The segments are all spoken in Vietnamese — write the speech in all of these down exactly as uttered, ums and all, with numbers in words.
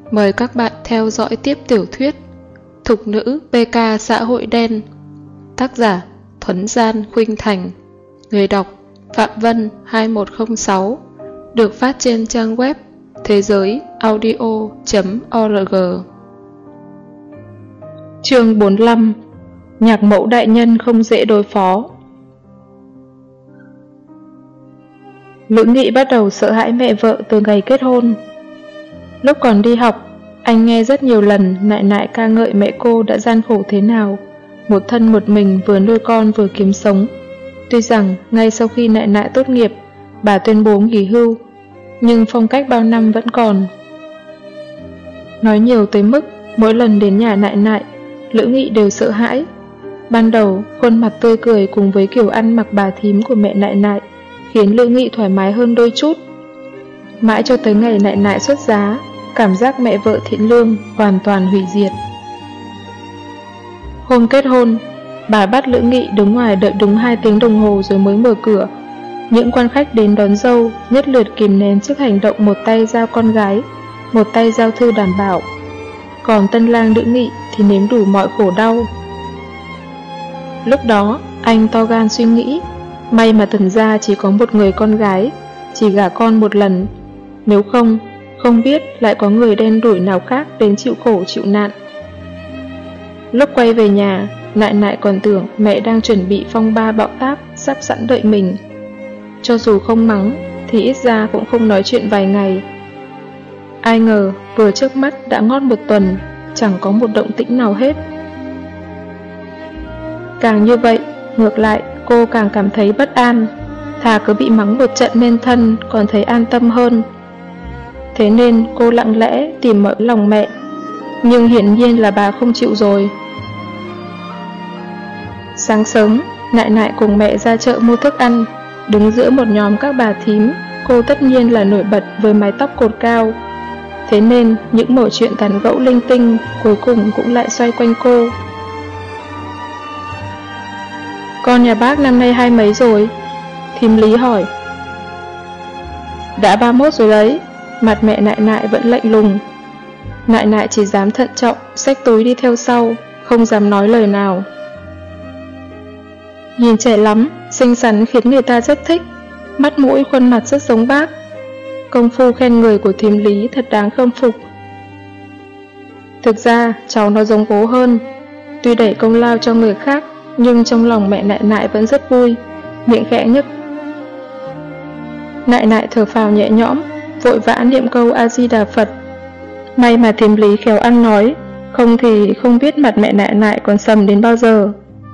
Mời các bạn theo dõi tiếp tiểu thuyết Thục nữ pê ca xã hội đen. Tác giả Thuấn Gian Khuynh Thành. Người đọc Phạm Vân hai một không sáu. Được phát trên trang web thế giới audio chấm org. Chương bốn mươi lăm. Nhạc mẫu đại nhân không dễ đối phó. Lữ Nghị bắt đầu sợ hãi mẹ vợ từ ngày kết hôn. Lúc còn đi học, anh nghe rất nhiều lần nại nại ca ngợi mẹ cô đã gian khổ thế nào, một thân một mình vừa nuôi con vừa kiếm sống. Tuy rằng ngay sau khi nại nại tốt nghiệp, bà tuyên bố nghỉ hưu, nhưng phong cách bao năm vẫn còn. Nói nhiều tới mức mỗi lần đến nhà nại nại, Lữ Nghị đều sợ hãi. Ban đầu, khuôn mặt tươi cười cùng với kiểu ăn mặc bà thím của mẹ nại nại khiến Lữ Nghị thoải mái hơn đôi chút. Mãi cho tới ngày nại nại xuất giá, cảm giác mẹ vợ thiện lương hoàn toàn hủy diệt. Hôm kết hôn, bà bắt Lữ Nghị đứng ngoài đợi đúng hai tiếng đồng hồ rồi mới mở cửa. Những quan khách đến đón dâu nhất lượt kìm nén trước hành động một tay giao con gái, một tay giao thư đảm bảo. Còn tân lang Lữ Nghị thì nếm đủ mọi khổ đau. Lúc đó, anh to gan suy nghĩ, may mà Tần gia chỉ có một người con gái, chỉ gả con một lần. Nếu không, không biết lại có người đen đủi nào khác đến chịu khổ chịu nạn. Lúc quay về nhà, nại nại còn tưởng mẹ đang chuẩn bị phong ba bão táp sắp sẵn đợi mình. Cho dù không mắng, thì ít ra cũng không nói chuyện vài ngày. Ai ngờ vừa trước mắt đã ngót một tuần, chẳng có một động tĩnh nào hết. Càng như vậy, ngược lại cô càng cảm thấy bất an, thà cứ bị mắng một trận nên thân còn thấy an tâm hơn. Thế nên cô lặng lẽ tìm mọi lòng mẹ, nhưng hiển nhiên là bà không chịu rồi. Sáng sớm, nại nại cùng mẹ ra chợ mua thức ăn, đứng giữa một nhóm các bà thím, cô tất nhiên là nổi bật với mái tóc cột cao. Thế nên những mẩu chuyện tán gẫu linh tinh cuối cùng cũng lại xoay quanh cô. Con nhà bác năm nay hai mấy rồi? Thím Lý hỏi. Đã ba mốt rồi đấy. Mặt mẹ nại nại vẫn lạnh lùng. Nại nại chỉ dám thận trọng xách túi đi theo sau, không dám nói lời nào. Nhìn trẻ lắm, xinh xắn khiến người ta rất thích, mắt mũi khuôn mặt rất giống bác. Công phu khen người của thím Lý thật đáng khâm phục. Thực ra cháu nó giống bố hơn. Tuy đẩy công lao cho người khác, nhưng trong lòng mẹ nại nại vẫn rất vui, miệng khẽ nhếch. Nại nại thở phào nhẹ nhõm, vội vã niệm câu A-di-đà Phật. May mà thím Lý khéo ăn nói, không thì không biết mặt mẹ nại nại còn sầm đến bao giờ.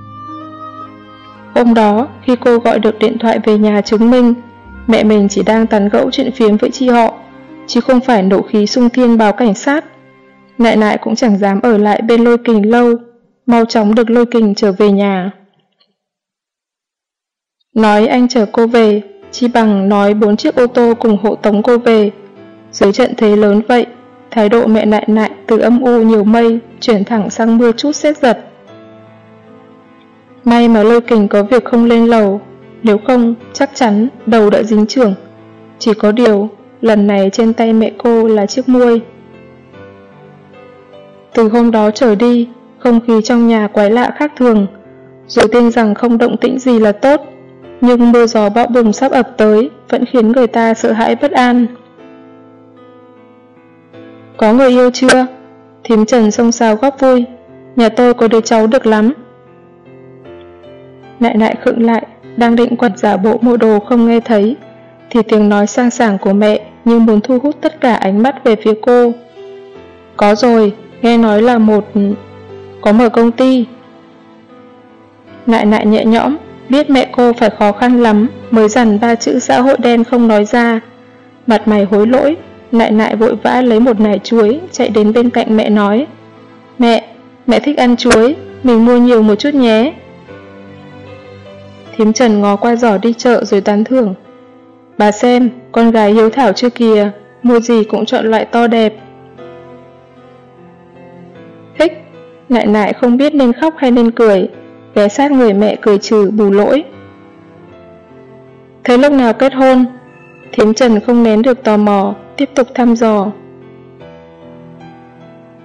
Hôm đó, khi cô gọi được điện thoại về nhà chứng minh, mẹ mình chỉ đang tán gẫu chuyện phiếm với chị họ, chứ không phải nộ khí xung thiên báo cảnh sát. Nại nại cũng chẳng dám ở lại bên Lôi Kình lâu, mau chóng được Lôi Kình trở về nhà. Nói anh chở cô về, chi bằng nói bốn chiếc ô tô cùng hộ tống cô về. Dưới trận thế lớn vậy, thái độ mẹ nại nại từ âm u nhiều mây chuyển thẳng sang mưa chút sét giật. May mà Lôi Kình có việc không lên lầu, nếu không chắc chắn đầu đã dính chưởng. Chỉ có điều, lần này trên tay mẹ cô là chiếc muôi. Từ hôm đó trở đi, không khí trong nhà quái lạ khác thường. Dù tin rằng không động tĩnh gì là tốt, nhưng mưa gió bão bùng sắp ập tới vẫn khiến người ta sợ hãi bất an. Có người yêu chưa? Thím Trần xông xao góp vui. Nhà tôi có đứa cháu được lắm. Nại nại khựng lại, đang định quật giả bộ mua đồ không nghe thấy, thì tiếng nói sang sảng của mẹ như muốn thu hút tất cả ánh mắt về phía cô. Có rồi, nghe nói là một... có mở công ty. Nại nại nhẹ nhõm, biết mẹ cô phải khó khăn lắm mới dằn ba chữ xã hội đen không nói ra. Mặt mày hối lỗi, nại nại vội vã lấy một nải chuối chạy đến bên cạnh mẹ nói. Mẹ, mẹ thích ăn chuối, mình mua nhiều một chút nhé. Thím Trần ngó qua giỏ đi chợ rồi tán thưởng. Bà xem, con gái hiếu thảo chưa kìa, mua gì cũng chọn loại to đẹp. Thích, nại nại không biết nên khóc hay nên cười, ghé sát người mẹ cười trừ bù lỗi. Thế lúc nào kết hôn? Thím Trần không nén được tò mò, tiếp tục thăm dò.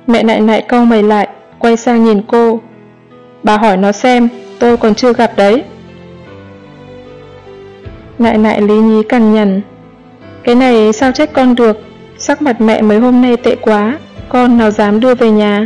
Mẹ Nại Nại cau mày lại, quay sang nhìn cô. Bà hỏi nó xem, tôi còn chưa gặp đấy. Nại Nại lý nhí cằn nhằn. Cái này sao trách con được, sắc mặt mẹ mấy hôm nay tệ quá, con nào dám đưa về nhà.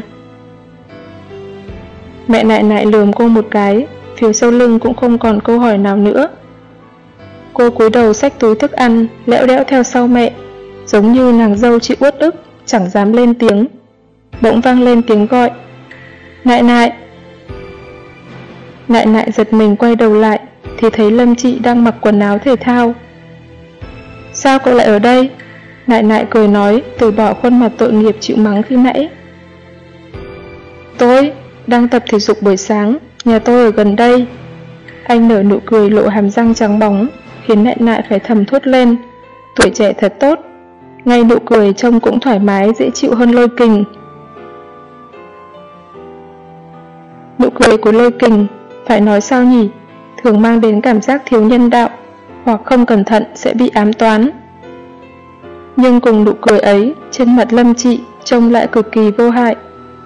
Mẹ Nại Nại lườm cô một cái, phía sau lưng cũng không còn câu hỏi nào nữa. Cô cúi đầu xách túi thức ăn, lẽo đẽo theo sau mẹ, giống như nàng dâu chịu uất ức, chẳng dám lên tiếng. Bỗng vang lên tiếng gọi. Nại Nại. Nại Nại giật mình quay đầu lại, thì thấy Lâm Chị đang mặc quần áo thể thao. Sao cậu lại ở đây? Nại Nại cười nói, từ bỏ khuôn mặt tội nghiệp chịu mắng khi nãy. Tôi đang tập thể dục buổi sáng, nhà tôi ở gần đây. Anh nở nụ cười lộ hàm răng trắng bóng, khiến Nại Nại phải thầm thốt lên. Tuổi trẻ thật tốt, ngay nụ cười trông cũng thoải mái dễ chịu hơn Lôi Kình. Nụ cười của Lôi Kình, phải nói sao nhỉ, thường mang đến cảm giác thiếu nhân đạo, hoặc không cẩn thận sẽ bị ám toán. Nhưng cùng nụ cười ấy, trên mặt Lâm Chị trông lại cực kỳ vô hại.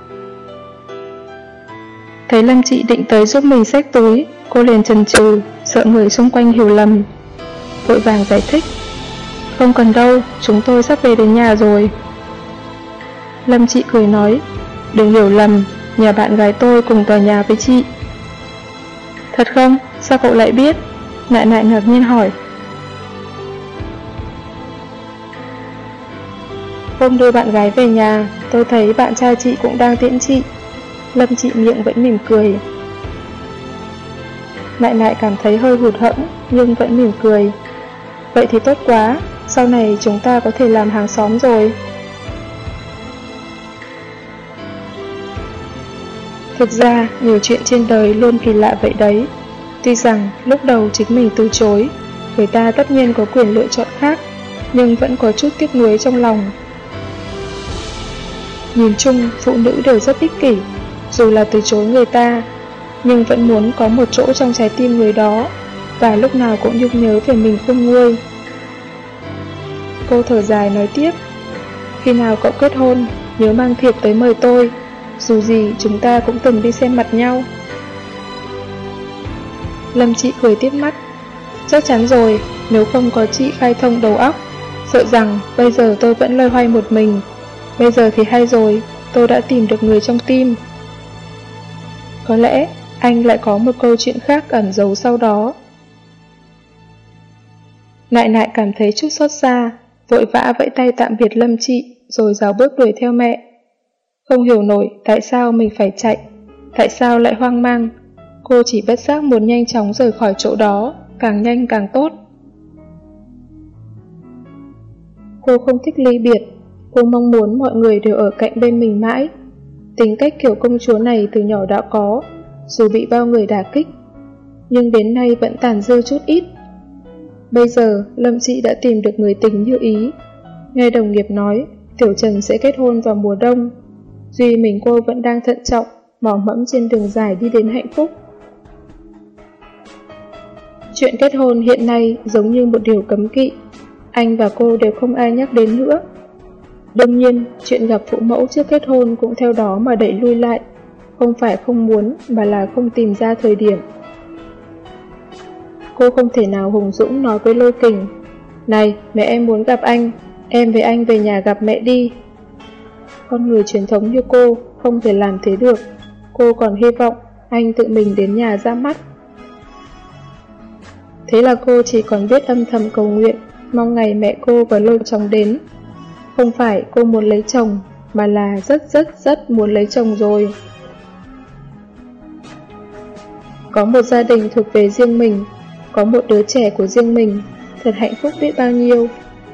Thấy Lâm Chị định tới giúp mình xách túi, cô liền chần chừ, sợ người xung quanh hiểu lầm. Vội vàng giải thích. Không cần đâu, chúng tôi sắp về đến nhà rồi. Lâm Chị cười nói, đừng hiểu lầm, nhà bạn gái tôi cùng tòa nhà với chị. Thật không? Sao cậu lại biết? Nại Nại ngạc nhiên hỏi. Hôm đưa bạn gái về nhà, tôi thấy bạn trai chị cũng đang tiễn chị. Lâm Chị miệng vẫn mỉm cười. Nại Nại cảm thấy hơi hụt hẫng, nhưng vẫn mỉm cười. Vậy thì tốt quá, sau này chúng ta có thể làm hàng xóm rồi. Thực ra, nhiều chuyện trên đời luôn kỳ lạ vậy đấy. Tuy rằng lúc đầu chính mình từ chối, người ta tất nhiên có quyền lựa chọn khác, nhưng vẫn có chút tiếc nuối trong lòng. Nhìn chung, phụ nữ đều rất ích kỷ, dù là từ chối người ta, nhưng vẫn muốn có một chỗ trong trái tim người đó, và lúc nào cũng nhung nhớ về mình không nguôi. Cô thở dài nói tiếp. Khi nào cậu kết hôn, nhớ mang thiệp tới mời tôi, dù gì chúng ta cũng từng đi xem mặt nhau. Lâm Chị cười tít mắt. Chắc chắn rồi, nếu không có chị khai thông đầu óc, sợ rằng bây giờ tôi vẫn loay hoay một mình. Bây giờ thì hay rồi, tôi đã tìm được người trong tim. Có lẽ anh lại có một câu chuyện khác ẩn giấu sau đó. Nại Nại cảm thấy chút xót xa, vội vã vẫy tay tạm biệt Lâm Chị, rồi rảo bước đuổi theo mẹ. Không hiểu nổi tại sao mình phải chạy, tại sao lại hoang mang. Cô chỉ bất giác muốn nhanh chóng rời khỏi chỗ đó, càng nhanh càng tốt. Cô không thích ly biệt, cô mong muốn mọi người đều ở cạnh bên mình mãi. Tính cách kiểu công chúa này từ nhỏ đã có, dù bị bao người đả kích, nhưng đến nay vẫn tàn dư chút ít. Bây giờ Lâm Chị đã tìm được người tình như ý. Nghe đồng nghiệp nói Tiểu Trần sẽ kết hôn vào mùa đông, duy mình cô vẫn đang thận trọng, mò mẫm trên đường dài đi đến hạnh phúc. Chuyện kết hôn hiện nay giống như một điều cấm kỵ, anh và cô đều không ai nhắc đến nữa. Đương nhiên, chuyện gặp phụ mẫu trước kết hôn cũng theo đó mà đẩy lui lại, không phải không muốn mà là không tìm ra thời điểm. Cô không thể nào hùng dũng nói với Lôi Kình, này, mẹ em muốn gặp anh, em với anh về nhà gặp mẹ đi. Con người truyền thống như cô không thể làm thế được, cô còn hy vọng anh tự mình đến nhà ra mắt. Thế là cô chỉ còn biết âm thầm cầu nguyện, mong ngày mẹ cô và Lôi chồng đến. Không phải cô muốn lấy chồng, mà là rất rất rất muốn lấy chồng rồi. Có một gia đình thuộc về riêng mình, có một đứa trẻ của riêng mình, thật hạnh phúc biết bao nhiêu.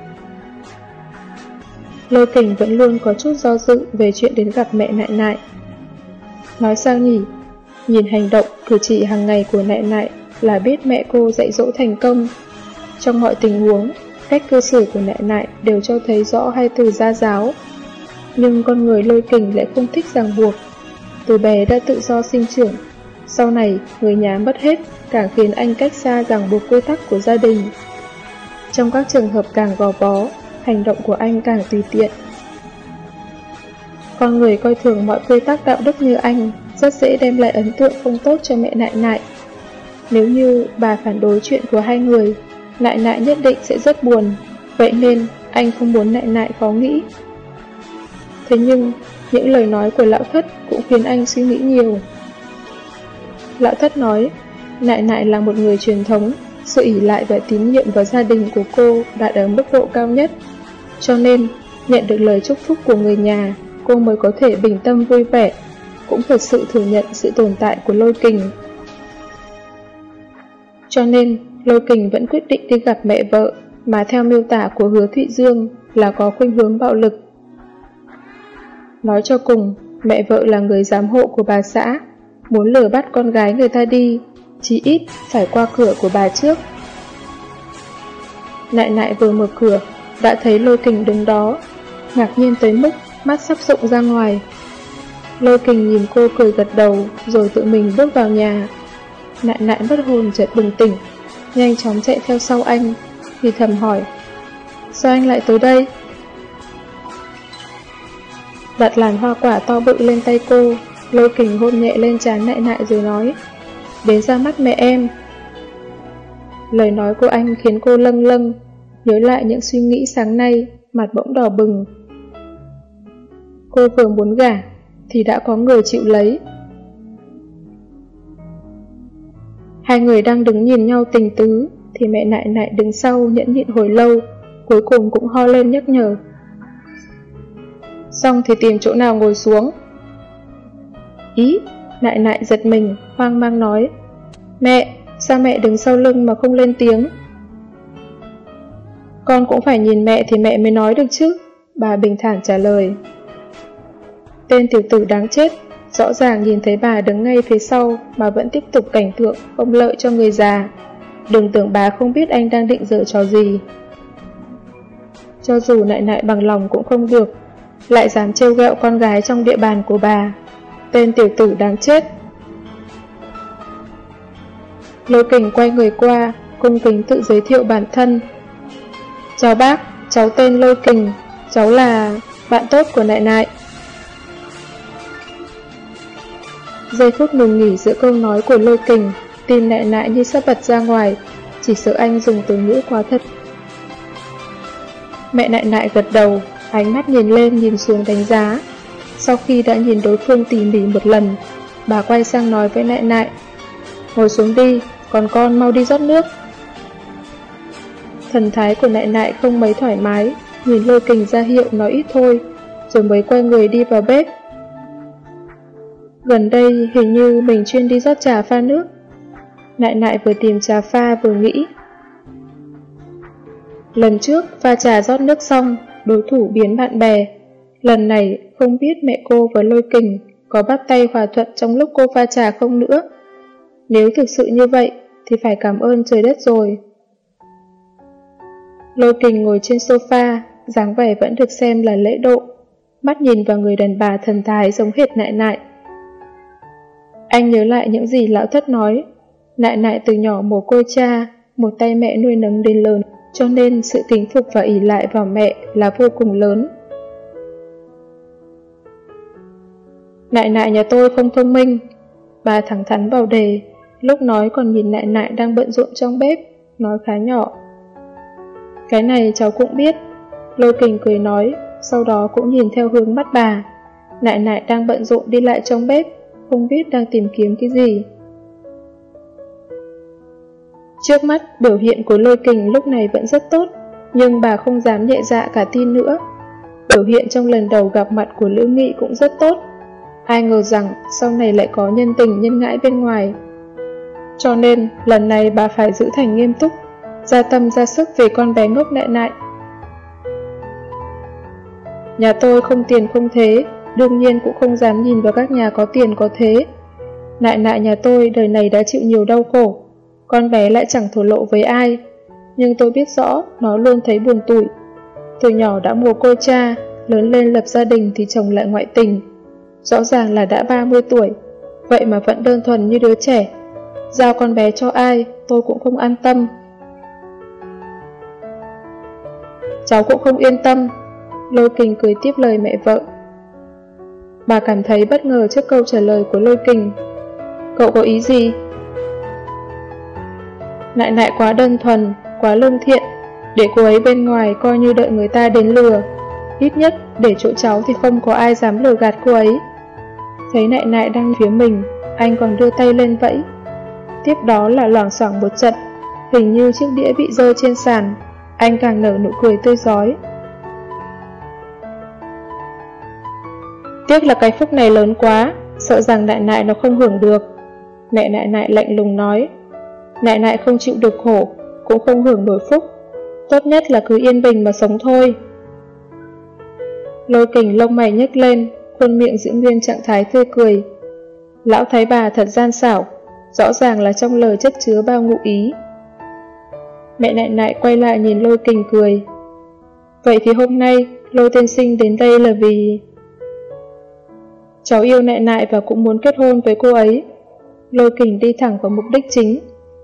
Lôi Kình vẫn luôn có chút do dự về chuyện đến gặp mẹ Nại Nại. Nói sao nhỉ, nhìn hành động, cử chỉ hàng ngày của Nại Nại là biết mẹ cô dạy dỗ thành công. Trong mọi tình huống, cách cư xử của Nại Nại đều cho thấy rõ hai từ gia giáo. Nhưng con người Lôi Kình lại không thích ràng buộc. Từ bé đã tự do sinh trưởng, sau này người nhà mất hết, càng khiến anh cách xa ràng buộc quy tắc của gia đình. Trong các trường hợp càng gò bó, hành động của anh càng tùy tiện. Con người coi thường mọi quy tắc đạo đức như anh rất dễ đem lại ấn tượng không tốt cho mẹ Nại Nại. Nếu như bà phản đối chuyện của hai người, Nại Nại nhất định sẽ rất buồn, vậy nên anh không muốn Nại Nại khó nghĩ. Thế nhưng, những lời nói của lão thất cũng khiến anh suy nghĩ nhiều. Lão thất nói, Nại Nại là một người truyền thống, sự ỷ lại và tín nhiệm vào gia đình của cô đạt ở mức độ cao nhất. Cho nên, nhận được lời chúc phúc của người nhà, cô mới có thể bình tâm vui vẻ, cũng thật sự thừa nhận sự tồn tại của Lôi Kình. Cho nên, Lôi Kình vẫn quyết định đi gặp mẹ vợ, mà theo miêu tả của Hứa Thụy Dương là có khuynh hướng bạo lực. Nói cho cùng, mẹ vợ là người giám hộ của bà xã, muốn lừa bắt con gái người ta đi, chí ít phải qua cửa của bà trước. Nại Nại vừa mở cửa, đã thấy Lôi Kình đứng đó, ngạc nhiên tới mức mắt sắp rụng ra ngoài. Lôi Kình nhìn cô cười gật đầu, rồi tự mình bước vào nhà. Nại Nại mất hồn chợt bừng tỉnh, nhanh chóng chạy theo sau anh, thì thầm hỏi, sao anh lại tới đây? Đặt làn hoa quả to bự lên tay cô, Lôi Kình hôn nhẹ lên trán Nại Nại rồi nói, đến ra mắt mẹ em. Lời nói của anh khiến cô lâng lâng, nhớ lại những suy nghĩ sáng nay, mặt bỗng đỏ bừng. Cô vừa muốn gả, thì đã có người chịu lấy. Hai người đang đứng nhìn nhau tình tứ, thì mẹ Nại Nại đứng sau nhẫn nhịn hồi lâu, cuối cùng cũng ho lên nhắc nhở. Xong thì tìm chỗ nào ngồi xuống. Ý, Nại Nại giật mình, hoang mang nói, mẹ, sao mẹ đứng sau lưng mà không lên tiếng? Con cũng phải nhìn mẹ thì mẹ mới nói được chứ, bà bình thản trả lời. Tên tiểu tử đáng chết, rõ ràng nhìn thấy bà đứng ngay phía sau mà vẫn tiếp tục cảnh tượng không lợi cho người già. Đừng tưởng bà không biết anh đang định giở trò gì. Cho dù Nại Nại bằng lòng cũng không được, lại dám trêu ghẹo con gái trong địa bàn của bà. Tên tiểu tử đáng chết. Lôi Kình quay người qua, cung kính tự giới thiệu bản thân. Chào bác, cháu tên Lôi Kình, cháu là bạn tốt của Nại Nại. Giây phút ngừng nghỉ giữa câu nói của Lôi Kình, tim Nại Nại như sắp bật ra ngoài, chỉ sợ anh dùng từ ngữ quá thật. Mẹ Nại Nại gật đầu, ánh mắt nhìn lên nhìn xuống đánh giá. Sau khi đã nhìn đối phương tỉ mỉ một lần, bà quay sang nói với Nại Nại, ngồi xuống đi, còn con mau đi rót nước. Thần thái của Nại Nại không mấy thoải mái, nhìn Lôi Kình ra hiệu nói ít thôi, rồi mới quay người đi vào bếp. Gần đây hình như mình chuyên đi rót trà pha nước. Nại Nại vừa tìm trà pha vừa nghĩ. Lần trước pha trà rót nước xong, đối thủ biến bạn bè. Lần này không biết mẹ cô và Lôi Kình có bắt tay hòa thuận trong lúc cô pha trà không nữa. Nếu thực sự như vậy thì phải cảm ơn trời đất rồi. Lôi Kình ngồi trên sofa, dáng vẻ vẫn được xem là lễ độ, mắt nhìn vào người đàn bà thần thái giống hệt Nại Nại. Anh nhớ lại những gì lão thất nói, Nại Nại từ nhỏ mồ côi cha, một tay mẹ nuôi nấng đến lớn, cho nên sự kính phục và ỷ lại vào mẹ là vô cùng lớn. Nại Nại nhà tôi không thông minh, bà thẳng thắn vào đề, lúc nói còn nhìn Nại Nại đang bận rộn trong bếp, nói khá nhỏ. Cái này cháu cũng biết, Lôi Kình cười nói, sau đó cũng nhìn theo hướng mắt bà. Nại Nại đang bận rộn đi lại trong bếp, không biết đang tìm kiếm cái gì. Trước mắt, biểu hiện của Lôi Kình lúc này vẫn rất tốt, nhưng bà không dám nhẹ dạ cả tin nữa. Biểu hiện trong lần đầu gặp mặt của Lữ Nghị cũng rất tốt. Ai ngờ rằng sau này lại có nhân tình nhân ngãi bên ngoài. Cho nên, lần này bà phải giữ thành nghiêm túc, ra tâm ra sức về con bé ngốc Nại Nại. Nhà tôi không tiền không thế, đương nhiên cũng không dám nhìn vào các nhà có tiền có thế. Nại Nại nhà tôi đời này đã chịu nhiều đau khổ, con bé lại chẳng thổ lộ với ai, nhưng tôi biết rõ nó luôn thấy buồn tủi. Từ nhỏ đã mồ côi cha, lớn lên lập gia đình thì chồng lại ngoại tình. Rõ ràng là đã ba mươi tuổi, vậy mà vẫn đơn thuần như đứa trẻ. Giao con bé cho ai, tôi cũng không an tâm. Cháu cũng không yên tâm, Lôi Kình cười tiếp lời mẹ vợ. Bà cảm thấy bất ngờ trước câu trả lời của Lôi Kình. Cậu có ý gì? Nại nại quá đơn thuần, quá lương thiện, để cô ấy bên ngoài coi như đợi người ta đến lừa. Ít nhất để chỗ cháu thì không có ai dám lừa gạt cô ấy. Thấy nại nại đang phía mình, anh còn đưa tay lên vẫy. Tiếp đó là loảng xoảng một trận, hình như chiếc đĩa bị rơi trên sàn. Anh càng nở nụ cười tươi rói. Tiếc là cái phúc này lớn quá, sợ rằng nại nại nó không hưởng được. Mẹ nại nại lạnh lùng nói. Nại nại không chịu được khổ, cũng không hưởng nổi phúc. Tốt nhất là cứ yên bình mà sống thôi. Lôi Kình lông mày nhếch lên, khuôn miệng giữ nguyên trạng thái tươi cười. Lão thái bà thật gian xảo, rõ ràng là trong lời chất chứa bao ngụ ý. Mẹ nại nại quay lại nhìn Lôi Kình cười. Vậy thì hôm nay Lôi tiên sinh đến đây là vì... Cháu yêu nại nại và cũng muốn kết hôn với cô ấy. Lôi Kình đi thẳng vào mục đích chính.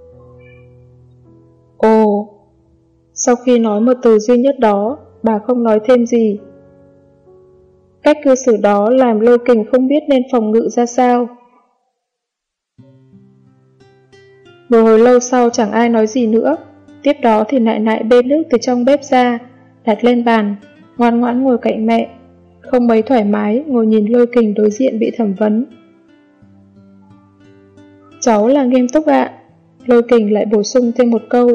Ồ, sau khi nói một từ duy nhất đó, bà không nói thêm gì. Cách cư xử đó làm Lôi Kình không biết nên phòng ngự ra sao. Một hồi lâu sau chẳng ai nói gì nữa. Tiếp đó thì nại nại bê nước từ trong bếp ra, đặt lên bàn, ngoan ngoãn ngồi cạnh mẹ, không mấy thoải mái ngồi nhìn Lôi Kình đối diện bị thẩm vấn. Cháu là nghiêm túc ạ. Lôi Kình lại bổ sung thêm một câu.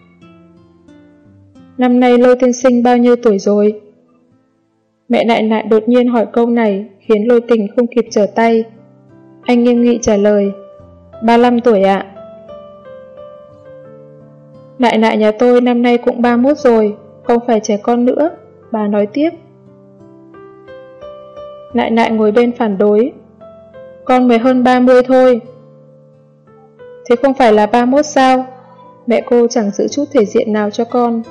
Năm nay Lôi tiên sinh bao nhiêu tuổi rồi? Mẹ nại nại đột nhiên hỏi câu này khiến Lôi Kình không kịp trở tay. Anh nghiêm nghị trả lời. ba mươi lăm tuổi ạ. Nại nại nhà tôi năm nay cũng ba mươi mốt rồi, không phải trẻ con nữa, bà nói tiếp. Nại nại ngồi bên phản đối. Con mới hơn ba mươi thôi. Thế không phải là ba mươi mốt sao? Mẹ cô chẳng giữ chút thể diện nào cho con.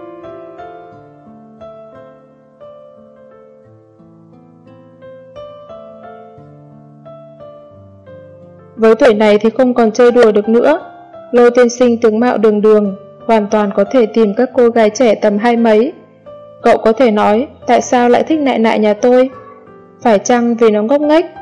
Với tuổi này thì không còn chơi đùa được nữa. Lôi tiên sinh tướng mạo đường đường, hoàn toàn có thể tìm các cô gái trẻ tầm hai mấy. Cậu có thể nói tại sao lại thích nại nại nhà tôi? Phải chăng vì nó ngốc nghếch?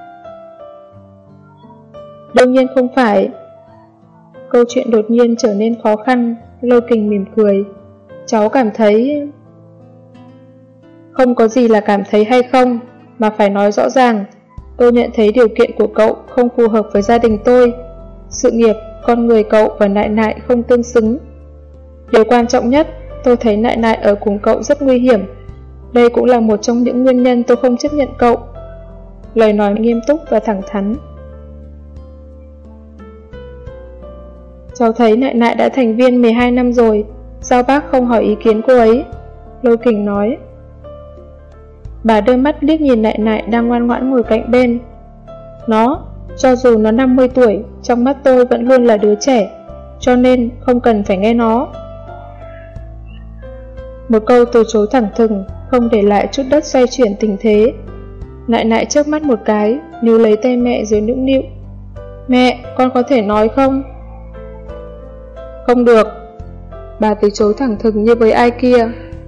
Đương nhiên không phải. Câu chuyện đột nhiên trở nên khó khăn. Lôi Kình mỉm cười. Cháu cảm thấy... Không có gì là cảm thấy hay không, mà phải nói rõ ràng. Tôi nhận thấy điều kiện của cậu không phù hợp với gia đình tôi. Sự nghiệp, con người cậu và nại nại không tương xứng. Điều quan trọng nhất, tôi thấy nại nại ở cùng cậu rất nguy hiểm. Đây cũng là một trong những nguyên nhân tôi không chấp nhận cậu. Lời nói nghiêm túc và thẳng thắn. Cháu thấy nại nại đã thành viên mười hai năm rồi, sao bác không hỏi ý kiến cô ấy? Lôi Kình nói. Bà đưa mắt liếc nhìn nại nại đang ngoan ngoãn ngồi cạnh bên. Nó, cho dù nó năm mươi tuổi, trong mắt tôi vẫn luôn là đứa trẻ, cho nên không cần phải nghe nó. Một câu từ chối thẳng thừng, không để lại chút đất xoay chuyển tình thế. Nại nại chớp mắt một cái, níu lấy tay mẹ rồi nũng nịu. Mẹ, con có thể nói không? Không được. Bà từ chối thẳng thừng như với ai kia.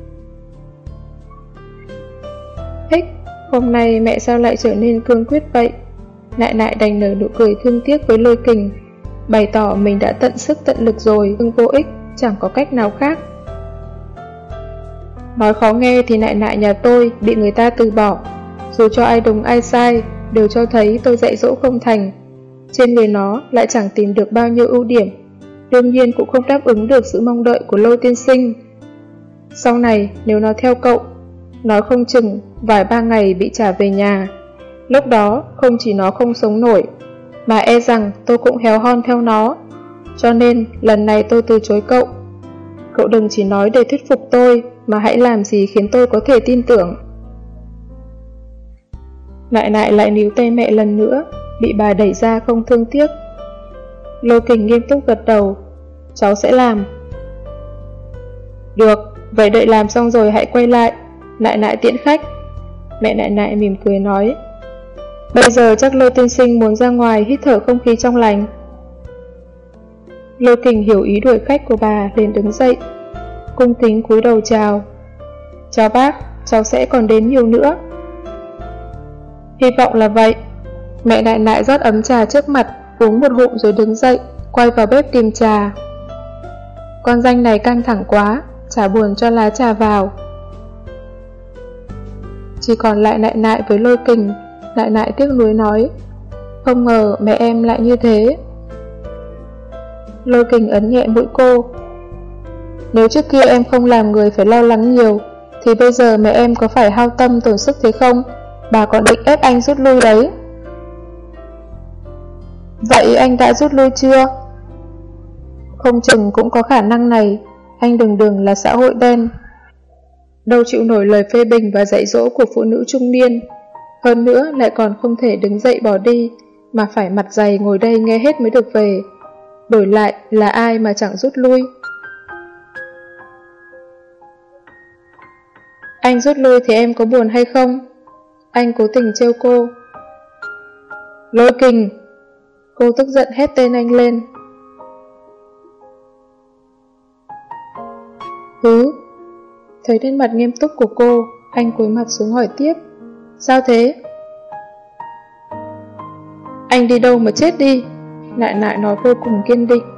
Hích, hôm nay mẹ sao lại trở nên cương quyết vậy? Nại nại đành nở nụ cười thương tiếc với Lôi Kình, bày tỏ mình đã tận sức tận lực rồi, nhưng vô ích, chẳng có cách nào khác. Nói khó nghe thì nại nại nhà tôi bị người ta từ bỏ. Dù cho ai đúng ai sai, đều cho thấy tôi dạy dỗ không thành. Trên người nó lại chẳng tìm được bao nhiêu ưu điểm, đương nhiên cũng không đáp ứng được sự mong đợi của Lôi tiên sinh. Sau này, nếu nó theo cậu, nói không chừng vài ba ngày bị trả về nhà. Lúc đó, không chỉ nó không sống nổi, mà e rằng tôi cũng héo hon theo nó. Cho nên, lần này tôi từ chối cậu. Cậu đừng chỉ nói để thuyết phục tôi, mà hãy làm gì khiến tôi có thể tin tưởng. Nại nại lại níu tay mẹ lần nữa, bị bà đẩy ra không thương tiếc. Lôi Kình nghiêm túc gật đầu. Cháu sẽ làm. Được, vậy đợi làm xong rồi hãy quay lại. Nại nại tiễn khách. Mẹ nại nại mỉm cười nói. Bây giờ chắc Lôi tiên sinh muốn ra ngoài hít thở không khí trong lành. Lôi Kình hiểu ý đuổi khách của bà, liền đứng dậy, cung kính cúi đầu chào. Chào bác, cháu sẽ còn đến nhiều nữa. Hy vọng là vậy. Mẹ Đại Nại rót ấm trà trước mặt, uống một ngụm rồi đứng dậy, quay vào bếp tìm trà. Con danh này căng thẳng quá, chả buồn cho lá trà vào. Chỉ còn lại Đại Nại với Lôi Kình. Đại Nại tiếc nuối nói, không ngờ mẹ em lại như thế. Lôi Kình ấn nhẹ mũi cô. Nếu trước kia em không làm người phải lo lắng nhiều, thì bây giờ mẹ em có phải hao tâm tổn sức thế không? Bà còn định ép anh rút lui đấy. Vậy anh đã rút lui chưa? Không chừng cũng có khả năng này. Anh đừng đừng là xã hội đen, đâu chịu nổi lời phê bình và dạy dỗ của phụ nữ trung niên. Hơn nữa lại còn không thể đứng dậy bỏ đi, mà phải mặt dày ngồi đây nghe hết mới được về. Đổi lại là ai mà chẳng rút lui. Anh rút lui thì em có buồn hay không? Anh cố tình trêu cô. Lôi Kình! Cô tức giận hét tên anh lên. Hứ! Thấy đến mặt nghiêm túc của cô, anh cúi mặt xuống hỏi tiếp. Sao thế? Anh đi đâu mà chết đi? Nại Nại nói vô cùng kiên định.